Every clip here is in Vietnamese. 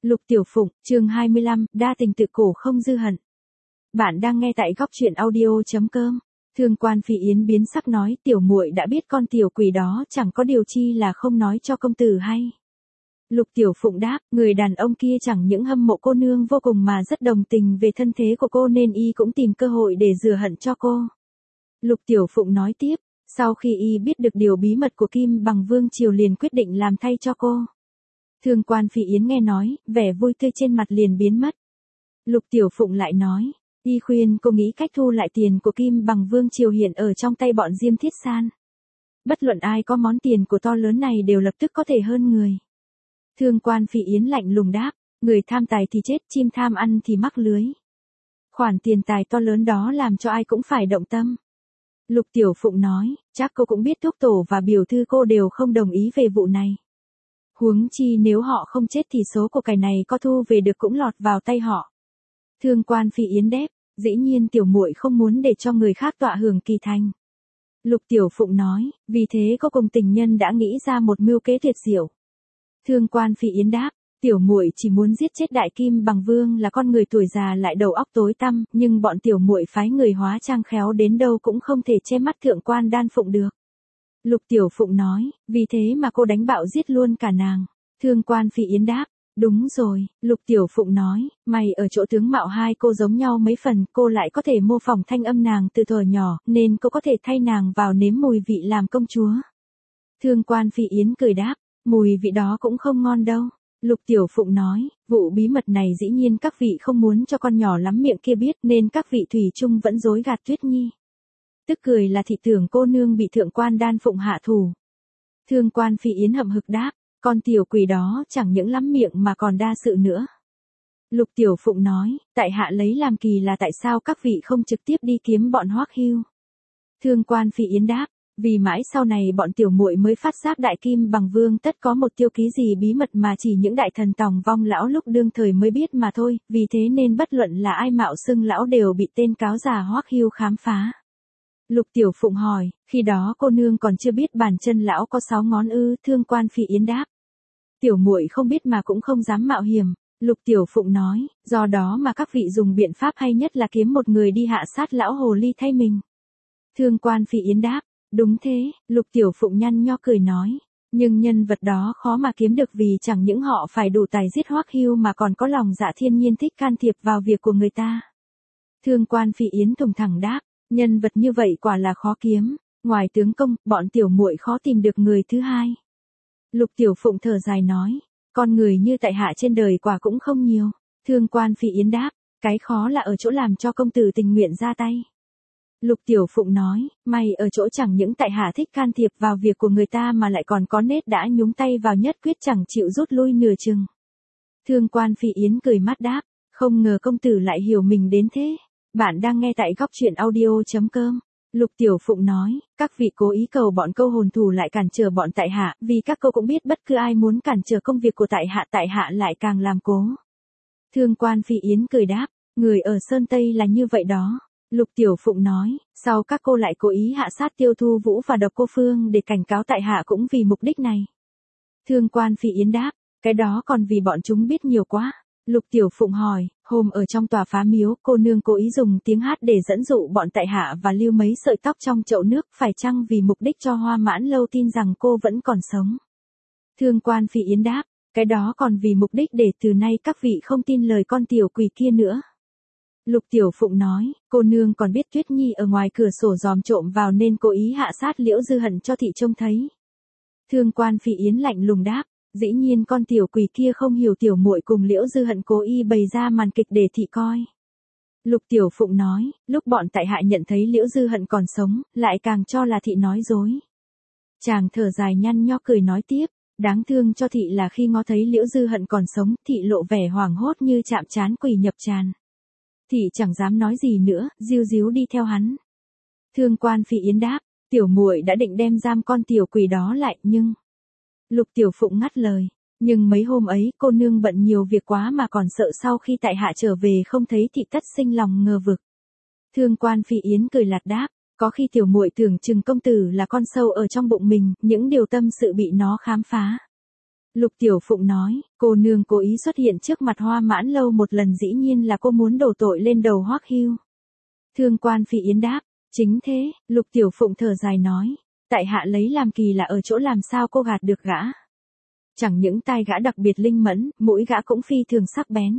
Lục Tiểu Phụng, chương 25, đa tình tự cổ không dư hận. Bạn đang nghe tại góc truyện audio.com. Thương Quan Phi Yến biến sắc nói, tiểu muội đã biết con tiểu quỷ đó chẳng có điều chi là không nói cho công tử hay. Lục Tiểu Phụng đáp, người đàn ông kia chẳng những hâm mộ cô nương vô cùng mà rất đồng tình về thân thế của cô nên y cũng tìm cơ hội để rửa hận cho cô. Lục Tiểu Phụng nói tiếp, sau khi y biết được điều bí mật của Kim Bằng Vương Triều liền quyết định làm thay cho cô. Thương Quan Phi Yến nghe nói, vẻ vui tươi trên mặt liền biến mất. Lục Tiểu Phụng lại nói, y khuyên cô nghĩ cách thu lại tiền của Kim Bằng Vương Triều hiện ở trong tay bọn Diêm Thiết San. Bất luận ai có món tiền của to lớn này đều lập tức có thể hơn người. Thương Quan Phi Yến lạnh lùng đáp, người tham tài thì chết, chim tham ăn thì mắc lưới. Khoản tiền tài to lớn đó làm cho ai cũng phải động tâm. Lục Tiểu Phụng nói, chắc cô cũng biết thúc tổ và biểu thư cô đều không đồng ý về vụ này. Huống chi nếu họ không chết thì số của cải này có thu về được cũng lọt vào tay họ. Thương Quan Phi Yến đáp, dĩ nhiên tiểu muội không muốn để cho người khác tọa hưởng kỳ thành. Lục Tiểu Phụng nói, vì thế cô cùng tình nhân đã nghĩ ra một mưu kế tuyệt diệu. Thương Quan Phi Yến đáp, tiểu muội chỉ muốn giết chết Đại Kim Bằng Vương là con người tuổi già lại đầu óc tối tăm, nhưng bọn tiểu muội phái người hóa trang khéo đến đâu cũng không thể che mắt Thượng Quan Đan Phụng được. Lục Tiểu Phụng nói, vì thế mà cô đánh bạo giết luôn cả nàng. Thương Quan Phi Yến đáp, đúng rồi. Lục Tiểu Phụng nói, mày ở chỗ tướng mạo hai cô giống nhau mấy phần, cô lại có thể mô phỏng thanh âm nàng từ thuở nhỏ, nên cô có thể thay nàng vào nếm mùi vị làm công chúa. Thương Quan Phi Yến cười đáp, mùi vị đó cũng không ngon đâu. Lục Tiểu Phụng nói, vụ bí mật này dĩ nhiên các vị không muốn cho con nhỏ lắm miệng kia biết nên các vị thủy chung vẫn dối gạt Tuyết Nhi. Tức cười là thị tưởng cô nương bị Thượng Quan Đan Phụng hạ thủ. Thương Quan Phi Yến hậm hực đáp, con tiểu quỷ đó chẳng những lắm miệng mà còn đa sự nữa. Lục Tiểu Phụng nói, tại hạ lấy làm kỳ là tại sao các vị không trực tiếp đi kiếm bọn Hoắc Hưu. Thương Quan Phi Yến đáp, vì mãi sau này bọn tiểu muội mới phát giác Đại Kim Bằng Vương tất có một tiêu ký gì bí mật mà chỉ những đại thần tòng vong lão lúc đương thời mới biết mà thôi, vì thế nên bất luận là ai mạo xưng lão đều bị tên cáo già Hoắc Hưu khám phá. Lục Tiểu Phụng hỏi, khi đó cô nương còn chưa biết bàn chân lão có 6 ngón ư? Thương Quan Phi Yến đáp, tiểu muội không biết mà cũng không dám mạo hiểm. Lục Tiểu Phụng nói, do đó mà các vị dùng biện pháp hay nhất là kiếm một người đi hạ sát lão hồ ly thay mình. Thương Quan Phi Yến đáp, đúng thế. Lục Tiểu Phụng nhăn nho cười nói, nhưng nhân vật đó khó mà kiếm được vì chẳng những họ phải đủ tài giết Hoắc Hưu mà còn có lòng dạ thiên nhiên thích can thiệp vào việc của người ta. Thương Quan Phi Yến thùng thẳng đáp, nhân vật như vậy quả là khó kiếm, ngoài tướng công, bọn tiểu muội khó tìm được người thứ hai. Lục Tiểu Phụng thở dài nói, con người như tại hạ trên đời quả cũng không nhiều. Thương Quan Phi Yến đáp, cái khó là ở chỗ làm cho công tử tình nguyện ra tay. Lục Tiểu Phụng nói, may ở chỗ chẳng những tại hạ thích can thiệp vào việc của người ta mà lại còn có nết đã nhúng tay vào nhất quyết chẳng chịu rút lui nửa chừng. Thương Quan Phi Yến cười mắt đáp, không ngờ công tử lại hiểu mình đến thế. Bạn đang nghe tại góc truyện audio.com. Lục Tiểu Phụng nói, các vị cố ý cầu bọn câu hồn thủ lại cản trở bọn tại hạ, vì các cô cũng biết bất cứ ai muốn cản trở công việc của tại hạ lại càng làm cố. Thương Quan Phi Yến cười đáp, người ở Sơn Tây là như vậy đó. Lục Tiểu Phụng nói, sau các cô lại cố ý hạ sát Tiêu Thu Vũ và Độc Cô Phương để cảnh cáo tại hạ cũng vì mục đích này. Thương Quan Phi Yến đáp, cái đó còn vì bọn chúng biết nhiều quá. Lục Tiểu Phụng hỏi, hôm ở trong tòa phá miếu, cô nương cố ý dùng tiếng hát để dẫn dụ bọn tại hạ và lưu mấy sợi tóc trong chậu nước, phải chăng vì mục đích cho Hoa Mãn Lâu tin rằng cô vẫn còn sống? Thương Quan Phi Yến đáp, cái đó còn vì mục đích để từ nay các vị không tin lời con tiểu quỷ kia nữa. Lục Tiểu Phụng nói, cô nương còn biết Tuyết Nhi ở ngoài cửa sổ dòm trộm vào nên cố ý hạ sát Liễu Dư Hận cho thị trông thấy. Thương Quan Phi Yến lạnh lùng đáp, dĩ nhiên con tiểu quỷ kia không hiểu tiểu muội cùng Liễu Dư Hận cố ý bày ra màn kịch để thị coi. Lục Tiểu Phụng nói, lúc bọn tại hạ nhận thấy Liễu Dư Hận còn sống, lại càng cho là thị nói dối. Chàng thở dài nhăn nho cười nói tiếp, đáng thương cho thị là khi ngó thấy Liễu Dư Hận còn sống, thị lộ vẻ hoảng hốt như chạm trán quỷ nhập tràn. Thị chẳng dám nói gì nữa, díu díu đi theo hắn. Thương Quan Phi Yến đáp, tiểu muội đã định đem giam con tiểu quỷ đó lại nhưng... Lục Tiểu Phụng ngắt lời, nhưng mấy hôm ấy cô nương bận nhiều việc quá mà còn sợ sau khi tại hạ trở về không thấy thị tất sinh lòng ngờ vực. Thương Quan Phi Yến cười lạt đáp, có khi tiểu muội tưởng chừng công tử là con sâu ở trong bụng mình, những điều tâm sự bị nó khám phá. Lục Tiểu Phụng nói, cô nương cố ý xuất hiện trước mặt Hoa Mãn Lâu một lần dĩ nhiên là cô muốn đổ tội lên đầu Hoắc Hưu. Thương Quan Phi Yến đáp, chính thế, Lục Tiểu Phụng thở dài nói, tại hạ lấy làm kỳ là ở chỗ làm sao cô gạt được gã. Chẳng những tai gã đặc biệt linh mẫn, mũi gã cũng phi thường sắc bén.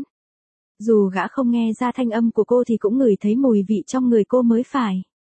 Dù gã không nghe ra thanh âm của cô thì cũng ngửi thấy mùi vị trong người cô mới phải.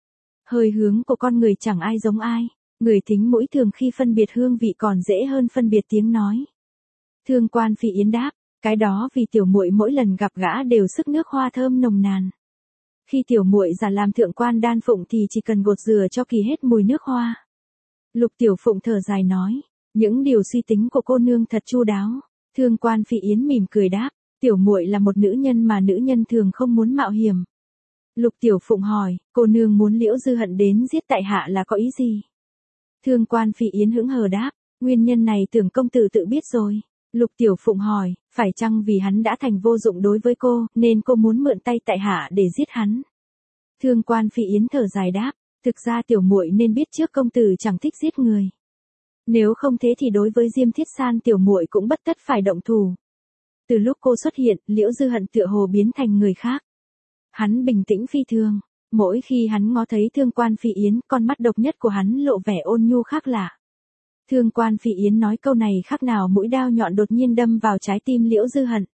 Hơi hướng của con người chẳng ai giống ai, người thính mũi thường khi phân biệt hương vị còn dễ hơn phân biệt tiếng nói. Thương Quan Phi Yến đáp, cái đó vì tiểu muội mỗi lần gặp gã đều sức nước hoa thơm nồng nàn. Khi tiểu muội giả làm thượng quan đan phụng thì chỉ cần gột rửa cho kỳ hết mùi nước hoa. Lục Tiểu Phụng thở dài nói, những điều suy tính của cô nương thật chu đáo. Thương Quan Phi Yến mỉm cười đáp, tiểu muội là một nữ nhân mà nữ nhân thường không muốn mạo hiểm. Lục Tiểu Phụng hỏi, cô nương muốn Liễu Dư Hận đến giết tại hạ là có ý gì? Thương Quan Phi Yến hững hờ đáp, nguyên nhân này tưởng công tử tự biết rồi. Lục Tiểu Phụng hỏi, phải chăng vì hắn đã thành vô dụng đối với cô, nên cô muốn mượn tay tại hạ để giết hắn? Thương Quan Phi Yến thở dài đáp, thực ra tiểu muội nên biết trước công tử chẳng thích giết người. Nếu không thế thì đối với Diêm Thiết San tiểu muội cũng bất tất phải động thủ. Từ lúc cô xuất hiện, Liễu Dư Hận tựa hồ biến thành người khác. Hắn bình tĩnh phi thường, mỗi khi hắn ngó thấy Thương Quan Phi Yến, con mắt độc nhất của hắn lộ vẻ ôn nhu khác lạ. Thương Quan Phi Yến nói câu này khác nào mũi đao nhọn đột nhiên đâm vào trái tim Liễu Dư Hận.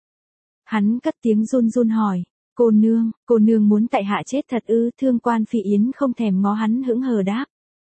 Hắn cất tiếng run run hỏi, cô nương muốn tại hạ chết thật ư? Thương Quan Phi Yến không thèm ngó hắn hững hờ đáp.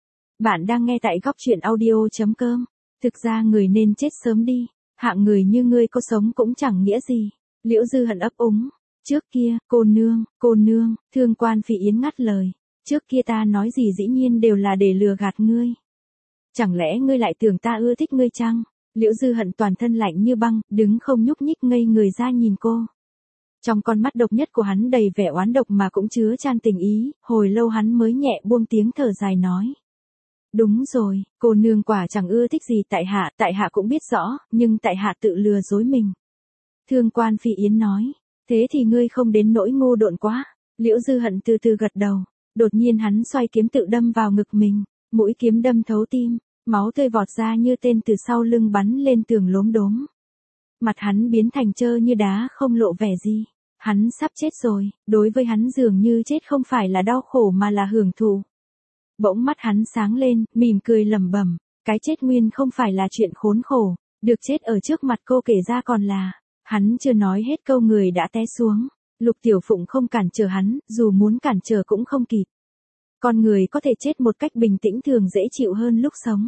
Bạn đang nghe tại góc truyện audio.com. Thực ra người nên chết sớm đi, hạng người như ngươi có sống cũng chẳng nghĩa gì. Liễu Dư Hận ấp úng. Trước kia, cô nương, Thương Quan Phi Yến ngắt lời. Trước kia ta nói gì dĩ nhiên đều là để lừa gạt ngươi. Chẳng lẽ ngươi lại tưởng ta ưa thích ngươi chăng? Liễu Dư Hận toàn thân lạnh như băng, đứng không nhúc nhích ngây người ra nhìn cô. Trong con mắt độc nhất của hắn đầy vẻ oán độc mà cũng chứa chan tình ý, hồi lâu hắn mới nhẹ buông tiếng thở dài nói. Đúng rồi, cô nương quả chẳng ưa thích gì tại hạ cũng biết rõ, nhưng tại hạ tự lừa dối mình. Thương Quan Phi Yến nói, thế thì ngươi không đến nỗi ngu độn quá. Liễu Dư Hận từ từ gật đầu, đột nhiên hắn xoay kiếm tự đâm vào ngực mình, mũi kiếm đâm thấu tim, máu tươi vọt ra như tên từ sau lưng bắn lên tường lốm đốm. Mặt hắn biến thành trơ như đá không lộ vẻ gì. Hắn sắp chết rồi, đối với hắn dường như chết không phải là đau khổ mà là hưởng thụ. Bỗng mắt hắn sáng lên, mỉm cười lẩm bẩm, cái chết nguyên không phải là chuyện khốn khổ, được chết ở trước mặt cô kể ra còn là. Hắn chưa nói hết câu người đã té xuống. Lục Tiểu Phụng không cản trở hắn, dù muốn cản trở cũng không kịp. Con người có thể chết một cách bình tĩnh thường dễ chịu hơn lúc sống.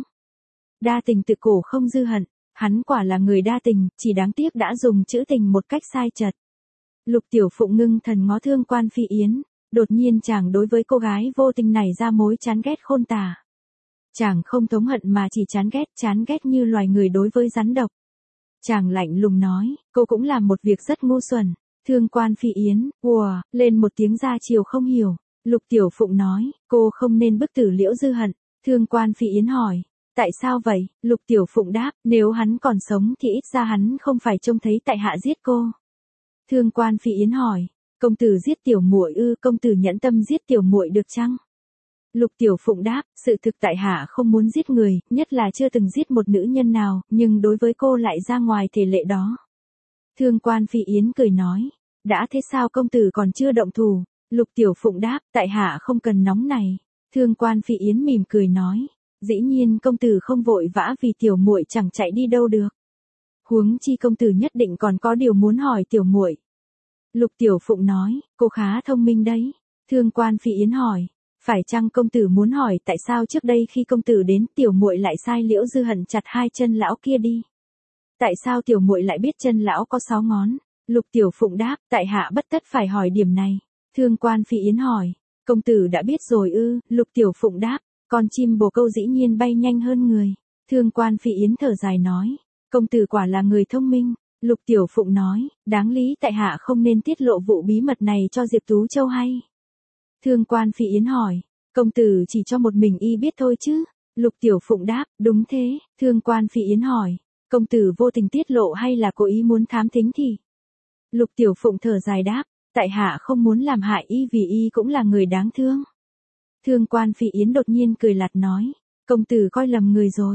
Đa tình tự cổ không dư hận, hắn quả là người đa tình, chỉ đáng tiếc đã dùng chữ tình một cách sai chật. Lục Tiểu Phụng ngưng thần ngó Thương Quan Phi Yến, đột nhiên chàng đối với cô gái vô tình này ra mối chán ghét khôn tả. Chàng không thống hận mà chỉ chán ghét như loài người đối với rắn độc. Chàng lạnh lùng nói, cô cũng làm một việc rất ngu xuẩn. Thương Quan Phi Yến, lên một tiếng ra chiều không hiểu. Lục Tiểu Phụng nói, cô không nên bức tử Liễu Dư Hận. Thương Quan Phi Yến hỏi, tại sao vậy? Lục Tiểu Phụng đáp, nếu hắn còn sống thì ít ra hắn không phải trông thấy tại hạ giết cô. Thương Quan Phi Yến hỏi, công tử giết tiểu muội ư? Công tử nhẫn tâm giết tiểu muội được chăng? Lục Tiểu Phụng đáp, sự thực tại hạ không muốn giết người, nhất là chưa từng giết một nữ nhân nào, nhưng đối với cô lại ra ngoài thể lệ đó. Thương Quan Phi Yến cười nói, đã thế sao công tử còn chưa động thủ? Lục Tiểu Phụng đáp, tại hạ không cần nóng này. Thương Quan Phi Yến mỉm cười nói, dĩ nhiên công tử không vội vã vì tiểu muội chẳng chạy đi đâu được. Huống chi công tử nhất định còn có điều muốn hỏi tiểu muội. Lục Tiểu Phụng nói, cô khá thông minh đấy. Thương Quan Phi Yến hỏi, phải chăng công tử muốn hỏi tại sao trước đây khi công tử đến tiểu muội lại sai Liễu Dư Hận chặt hai chân lão kia đi? Tại sao tiểu muội lại biết chân lão có 6 ngón? Lục Tiểu Phụng đáp, tại hạ bất tất phải hỏi điểm này. Thương Quan Phi Yến hỏi, công tử đã biết rồi ư? Lục Tiểu Phụng đáp, con chim bồ câu dĩ nhiên bay nhanh hơn người. Thương Quan Phi Yến thở dài nói, công tử quả là người thông minh. Lục Tiểu Phụng nói, đáng lý tại hạ không nên tiết lộ vụ bí mật này cho Diệp Tú Châu hay. Thương Quan Phi Yến hỏi, công tử chỉ cho một mình y biết thôi chứ? Lục Tiểu Phụng đáp, đúng thế. Thương Quan Phi Yến hỏi, công tử vô tình tiết lộ hay là cố ý muốn thám thính thì? Lục Tiểu Phụng thở dài đáp, tại hạ không muốn làm hại y vì y cũng là người đáng thương. Thương Quan Phi Yến đột nhiên cười lạt nói, công tử coi lầm người rồi.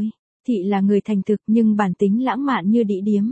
Thị là người thành thực nhưng bản tính lãng mạn như đĩ điếm.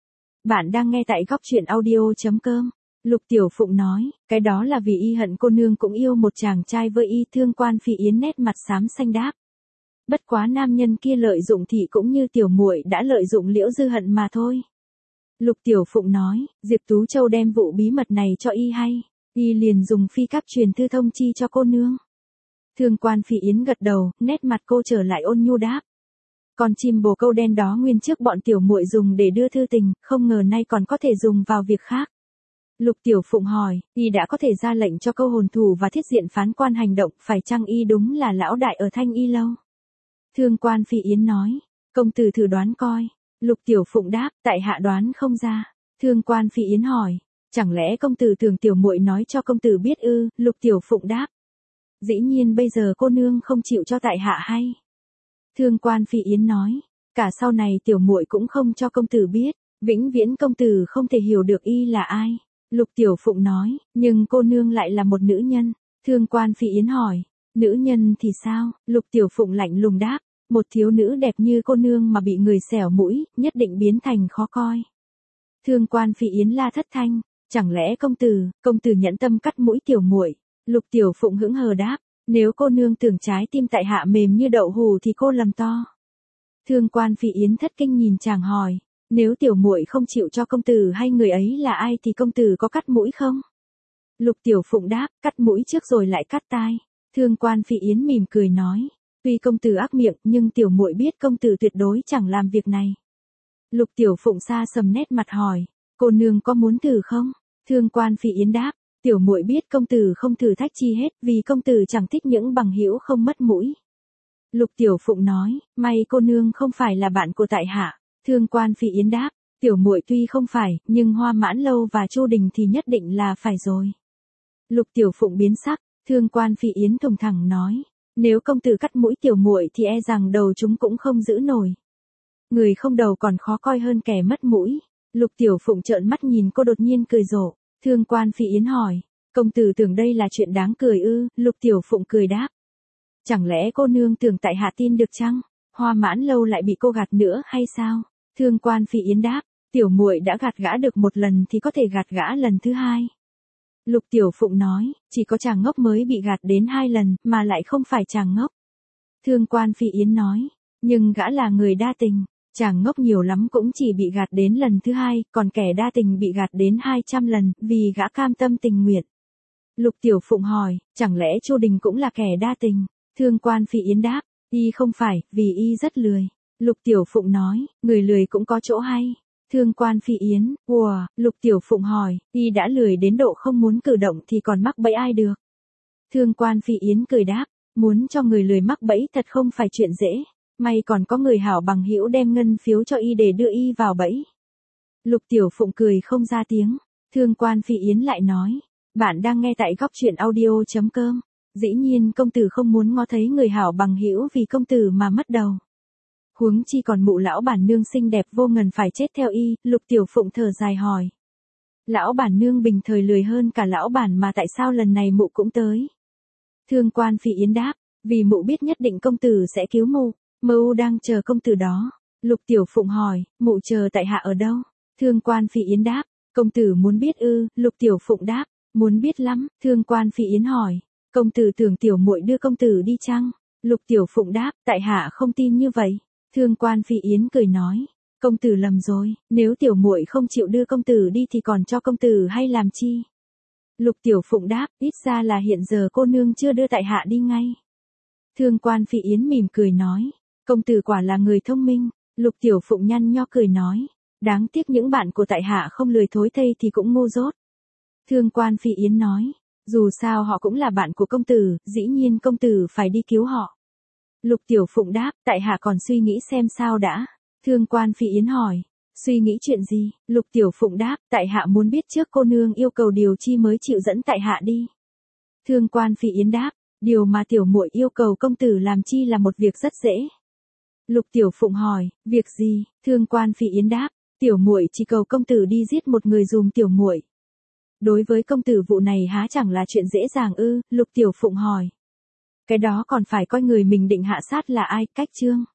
Bạn đang nghe tại góc truyện audio.com. Lục Tiểu Phụng nói, cái đó là vì y hận cô nương cũng yêu một chàng trai với y. Thương Quan Phi Yến nét mặt xám xanh đáp. Bất quá nam nhân kia lợi dụng thị cũng như tiểu muội đã lợi dụng Liễu Dư Hận mà thôi. Lục Tiểu Phụng nói, Diệp Tú Châu đem vụ bí mật này cho y hay, y liền dùng phi cáp truyền thư thông chi cho cô nương. Thương Quan Phi Yến gật đầu, nét mặt cô trở lại ôn nhu đáp. Con chim bồ câu đen đó nguyên trước bọn tiểu muội dùng để đưa thư tình, không ngờ nay còn có thể dùng vào việc khác. Lục Tiểu Phụng hỏi, y đã có thể ra lệnh cho câu hồn thủ và thiết diện phán quan hành động, phải chăng y đúng là lão đại ở Thanh Y Lâu? Thương Quan Phi Yến nói, công tử thử đoán coi. Lục Tiểu Phụng đáp, tại hạ đoán không ra. Thương Quan Phi Yến hỏi, chẳng lẽ công tử tưởng tiểu muội nói cho công tử biết ư? Lục Tiểu Phụng đáp, dĩ nhiên bây giờ cô nương không chịu cho tại hạ hay. Thương Quan Phi Yến nói, cả sau này tiểu muội cũng không cho công tử biết, vĩnh viễn công tử không thể hiểu được y là ai. Lục Tiểu Phụng nói, nhưng cô nương lại là một nữ nhân. Thương Quan Phi Yến hỏi, nữ nhân thì sao? Lục Tiểu Phụng lạnh lùng đáp, một thiếu nữ đẹp như cô nương mà bị người xẻo mũi, nhất định biến thành khó coi. Thương Quan Phi Yến la thất thanh, chẳng lẽ công tử nhẫn tâm cắt mũi tiểu muội? Lục Tiểu Phụng hững hờ đáp, nếu cô nương tưởng trái tim tại hạ mềm như đậu hù thì cô lầm to. Thương Quan Phi Yến thất kinh nhìn chàng hỏi, nếu tiểu muội không chịu cho công tử hay người ấy là ai thì công tử có cắt mũi không? Lục Tiểu Phụng đáp, cắt mũi trước rồi lại cắt tai. Thương Quan Phi Yến mỉm cười nói, tuy công tử ác miệng nhưng tiểu muội biết công tử tuyệt đối chẳng làm việc này. Lục Tiểu Phụng xa sầm nét mặt hỏi, cô nương có muốn thử không? Thương Quan Phi Yến đáp, tiểu muội biết công tử không thử thách chi hết vì công tử chẳng thích những bằng hữu không mất mũi. Lục Tiểu Phụng nói, may cô nương không phải là bạn của tại hạ. Thương Quan Phi Yến đáp, tiểu muội tuy không phải, nhưng Hoa Mãn Lâu và Chu Đình thì nhất định là phải rồi. Lục Tiểu Phụng biến sắc, Thương Quan Phi Yến thùng thẳng nói, nếu công tử cắt mũi tiểu muội thì e rằng đầu chúng cũng không giữ nổi. Người không đầu còn khó coi hơn kẻ mất mũi. Lục Tiểu Phụng trợn mắt nhìn cô đột nhiên cười rộ. Thương Quan Phi Yến hỏi, công tử tưởng đây là chuyện đáng cười ư? Lục Tiểu Phụng cười đáp, chẳng lẽ cô nương tưởng tại hạ tin được chăng? Hoa Mãn Lâu lại bị cô gạt nữa hay sao? Thương Quan Phi Yến đáp, tiểu muội đã gạt gã được một lần thì có thể gạt gã lần thứ hai. Lục Tiểu Phụng nói, chỉ có chàng ngốc mới bị gạt đến 2 lần, mà lại không phải chàng ngốc. Thương Quan Phi Yến nói, nhưng gã là người đa tình, chàng ngốc nhiều lắm cũng chỉ bị gạt đến lần thứ 2, còn kẻ đa tình bị gạt đến 200 lần, vì gã cam tâm tình nguyện. Lục Tiểu Phụng hỏi, chẳng lẽ Chu Đình cũng là kẻ đa tình? Thương Quan Phi Yến đáp, y không phải, vì y rất lười. Lục Tiểu Phụng nói, người lười cũng có chỗ hay. Thương Quan Phi Yến, Lục Tiểu Phụng hỏi, y đã lười đến độ không muốn cử động thì còn mắc bẫy ai được? Thương Quan Phi Yến cười đáp, muốn cho người lười mắc bẫy thật không phải chuyện dễ, may còn có người hảo bằng hữu đem ngân phiếu cho y để đưa y vào bẫy. Lục Tiểu Phụng cười không ra tiếng. Thương Quan Phi Yến lại nói, bạn đang nghe tại góc truyện audio.com. Dĩ nhiên công tử không muốn ngó thấy người hảo bằng hữu vì công tử mà mất đầu. Huống chi còn mụ lão bản nương xinh đẹp vô ngần phải chết theo y. Lục Tiểu Phụng thở dài hỏi, lão bản nương bình thời lười hơn cả lão bản mà tại sao lần này mụ cũng tới? Thương Quan Phi Yến đáp, vì mụ biết nhất định công tử sẽ cứu mụ, mụ đang chờ công tử đó. Lục Tiểu Phụng hỏi, mụ chờ tại hạ ở đâu? Thương Quan Phi Yến đáp, công tử muốn biết ư? Lục Tiểu Phụng đáp, muốn biết lắm. Thương Quan Phi Yến hỏi, công tử tưởng tiểu muội đưa công tử đi chăng? Lục Tiểu Phụng đáp, tại hạ không tin như vậy. Thương Quan Phi Yến cười nói, công tử lầm rồi, nếu tiểu muội không chịu đưa công tử đi thì còn cho công tử hay làm chi? Lục Tiểu Phụng đáp, ít ra là hiện giờ cô nương chưa đưa tại hạ đi ngay. Thương Quan Phi Yến mỉm cười nói, công tử quả là người thông minh. Lục Tiểu Phụng nhăn nho cười nói, đáng tiếc những bạn của tại hạ không lười thối thây thì cũng ngu dốt. Thương Quan Phi Yến nói, dù sao họ cũng là bạn của công tử, dĩ nhiên công tử phải đi cứu họ. Lục Tiểu Phụng đáp, tại hạ còn suy nghĩ xem sao đã. Thương Quan Phi Yến hỏi, suy nghĩ chuyện gì? Lục Tiểu Phụng đáp, tại hạ muốn biết trước cô nương yêu cầu điều chi mới chịu dẫn tại hạ đi. Thương Quan Phi Yến đáp, điều mà tiểu muội yêu cầu công tử làm chi là một việc rất dễ. Lục Tiểu Phụng hỏi, việc gì? Thương Quan Phi Yến đáp, tiểu muội chỉ cầu công tử đi giết một người dùm tiểu muội. Đối với công tử vụ này há chẳng là chuyện dễ dàng ư? Lục Tiểu Phụng hỏi. Cái đó còn phải coi người mình định hạ sát là ai. Cách chương